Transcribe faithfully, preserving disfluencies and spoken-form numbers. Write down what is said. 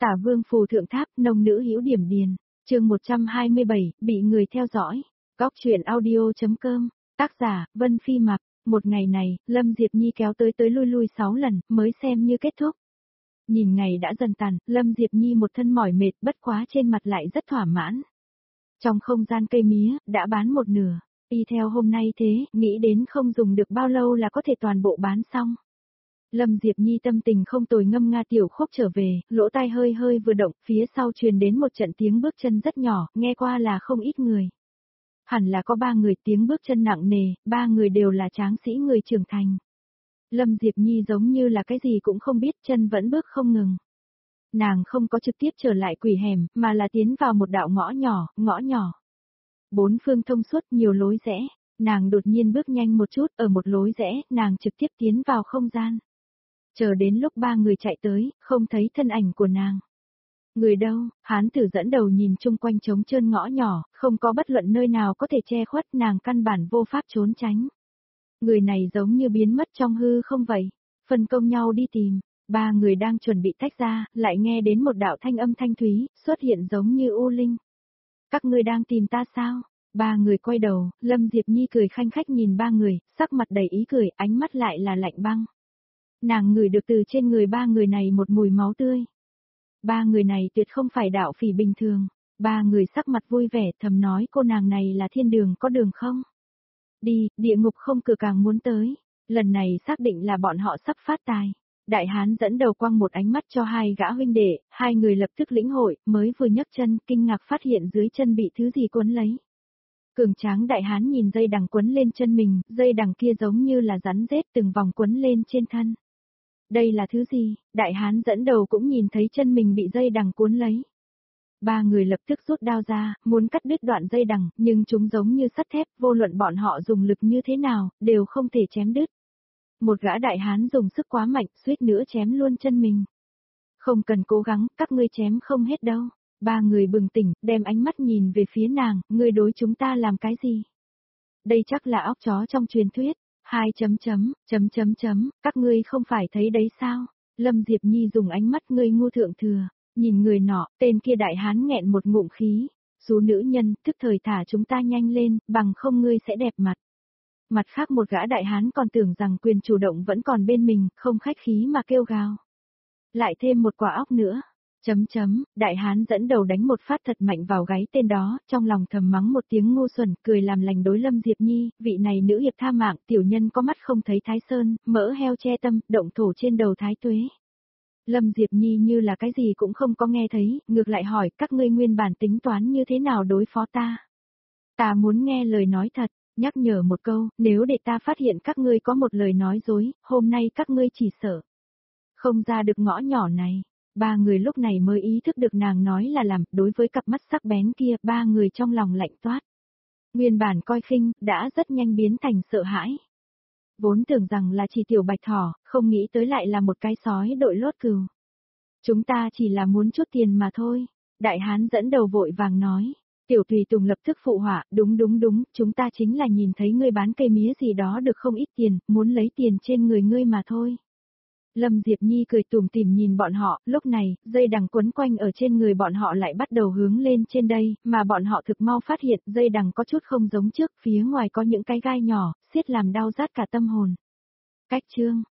Tả Vương phù thượng tháp, nông nữ hữu điểm điền. Chương một trăm hai mươi bảy, bị người theo dõi. Góc truyện audio.com. Tác giả, Vân Phi Mặc. Một ngày này, Lâm Diệp Nhi kéo tới tới lui lui sáu lần, mới xem như kết thúc. Nhìn ngày đã dần tàn, Lâm Diệp Nhi một thân mỏi mệt, bất quá trên mặt lại rất thỏa mãn. Trong không gian cây mía, đã bán một nửa. Y theo hôm nay thế, nghĩ đến không dùng được bao lâu là có thể toàn bộ bán xong. Lâm Diệp Nhi tâm tình không tồi, ngâm nga tiểu khúc trở về, lỗ tai hơi hơi vừa động, phía sau truyền đến một trận tiếng bước chân rất nhỏ, nghe qua là không ít người. Hẳn là có ba người, tiếng bước chân nặng nề, ba người đều là tráng sĩ người trưởng thành. Lâm Diệp Nhi giống như là cái gì cũng không biết, chân vẫn bước không ngừng. Nàng không có trực tiếp trở lại quỷ hẻm, mà là tiến vào một đạo ngõ nhỏ, ngõ nhỏ. Bốn phương thông suốt, nhiều lối rẽ, nàng đột nhiên bước nhanh một chút, ở một lối rẽ, nàng trực tiếp tiến vào không gian. Chờ đến lúc ba người chạy tới, không thấy thân ảnh của nàng. Người đâu? Hán tử dẫn đầu nhìn chung quanh trống trơn ngõ nhỏ, không có bất luận nơi nào có thể che khuất, nàng căn bản vô pháp trốn tránh. Người này giống như biến mất trong hư không vậy, phân công nhau đi tìm. Ba người đang chuẩn bị tách ra, lại nghe đến một đạo thanh âm thanh thúy, xuất hiện giống như u linh. Các ngươi đang tìm ta sao? Ba người quay đầu, Lâm Diệp Nhi cười khanh khách nhìn ba người, sắc mặt đầy ý cười, ánh mắt lại là lạnh băng. Nàng ngửi được từ trên người ba người này một mùi máu tươi. Ba người này tuyệt không phải đạo phỉ bình thường. Ba người sắc mặt vui vẻ, thầm nói cô nàng này là thiên đường, có đường không? Đi, địa ngục không cửa càng muốn tới. Lần này xác định là bọn họ sắp phát tài. Đại hán dẫn đầu quăng một ánh mắt cho hai gã huynh đệ, hai người lập tức lĩnh hội, mới vừa nhấc chân, kinh ngạc phát hiện dưới chân bị thứ gì quấn lấy. Cường tráng đại hán nhìn dây đằng quấn lên chân mình, dây đằng kia giống như là rắn rết từng vòng quấn lên trên thân. Đây là thứ gì? Đại hán dẫn đầu cũng nhìn thấy chân mình bị dây đằng cuốn lấy. Ba người lập tức rút đao ra, muốn cắt đứt đoạn dây đằng, nhưng chúng giống như sắt thép, vô luận bọn họ dùng lực như thế nào, đều không thể chém đứt. Một gã đại hán dùng sức quá mạnh, suýt nữa chém luôn chân mình. Không cần cố gắng, các ngươi chém không hết đâu. Ba người bừng tỉnh, đem ánh mắt nhìn về phía nàng, ngươi đối chúng ta làm cái gì? Đây chắc là óc chó trong truyền thuyết. Hai chấm chấm, chấm chấm chấm, các ngươi không phải thấy đấy sao? Lâm Diệp Nhi dùng ánh mắt ngươi ngu thượng thừa, nhìn người nọ, tên kia đại hán nghẹn một ngụm khí. Số nữ nhân, tức thời thả chúng ta nhanh lên, bằng không ngươi sẽ đẹp mặt. Mặt khác một gã đại hán còn tưởng rằng quyền chủ động vẫn còn bên mình, không khách khí mà kêu gào. Lại thêm một quả óc nữa. Chấm chấm, đại hán dẫn đầu đánh một phát thật mạnh vào gáy tên đó, trong lòng thầm mắng một tiếng ngu xuẩn, cười làm lành đối Lâm Diệp Nhi, vị này nữ hiệp tha mạng, tiểu nhân có mắt không thấy Thái Sơn, mỡ heo che tâm, động thổ trên đầu Thái Tuế. Lâm Diệp Nhi như là cái gì cũng không có nghe thấy, ngược lại hỏi, các ngươi nguyên bản tính toán như thế nào đối phó ta? Ta muốn nghe lời nói thật, nhắc nhở một câu, nếu để ta phát hiện các ngươi có một lời nói dối, hôm nay các ngươi chỉ sợ không ra được ngõ nhỏ này. Ba người lúc này mới ý thức được nàng nói là làm, đối với cặp mắt sắc bén kia, ba người trong lòng lạnh toát. Nguyên bản coi khinh, đã rất nhanh biến thành sợ hãi. Vốn tưởng rằng là chỉ tiểu bạch thỏ, không nghĩ tới lại là một cái sói đội lốt cừu. Chúng ta chỉ là muốn chút tiền mà thôi. Đại hán dẫn đầu vội vàng nói. Tiểu tùy tùng lập tức phụ họa, đúng đúng đúng, chúng ta chính là nhìn thấy ngươi bán cây mía gì đó được không ít tiền, muốn lấy tiền trên người ngươi mà thôi. Lâm Diệp Nhi cười tủm tỉm nhìn bọn họ, lúc này, dây đằng quấn quanh ở trên người bọn họ lại bắt đầu hướng lên trên đây, mà bọn họ thực mau phát hiện dây đằng có chút không giống trước, phía ngoài có những cái gai nhỏ, xiết làm đau rát cả tâm hồn. Cách chương,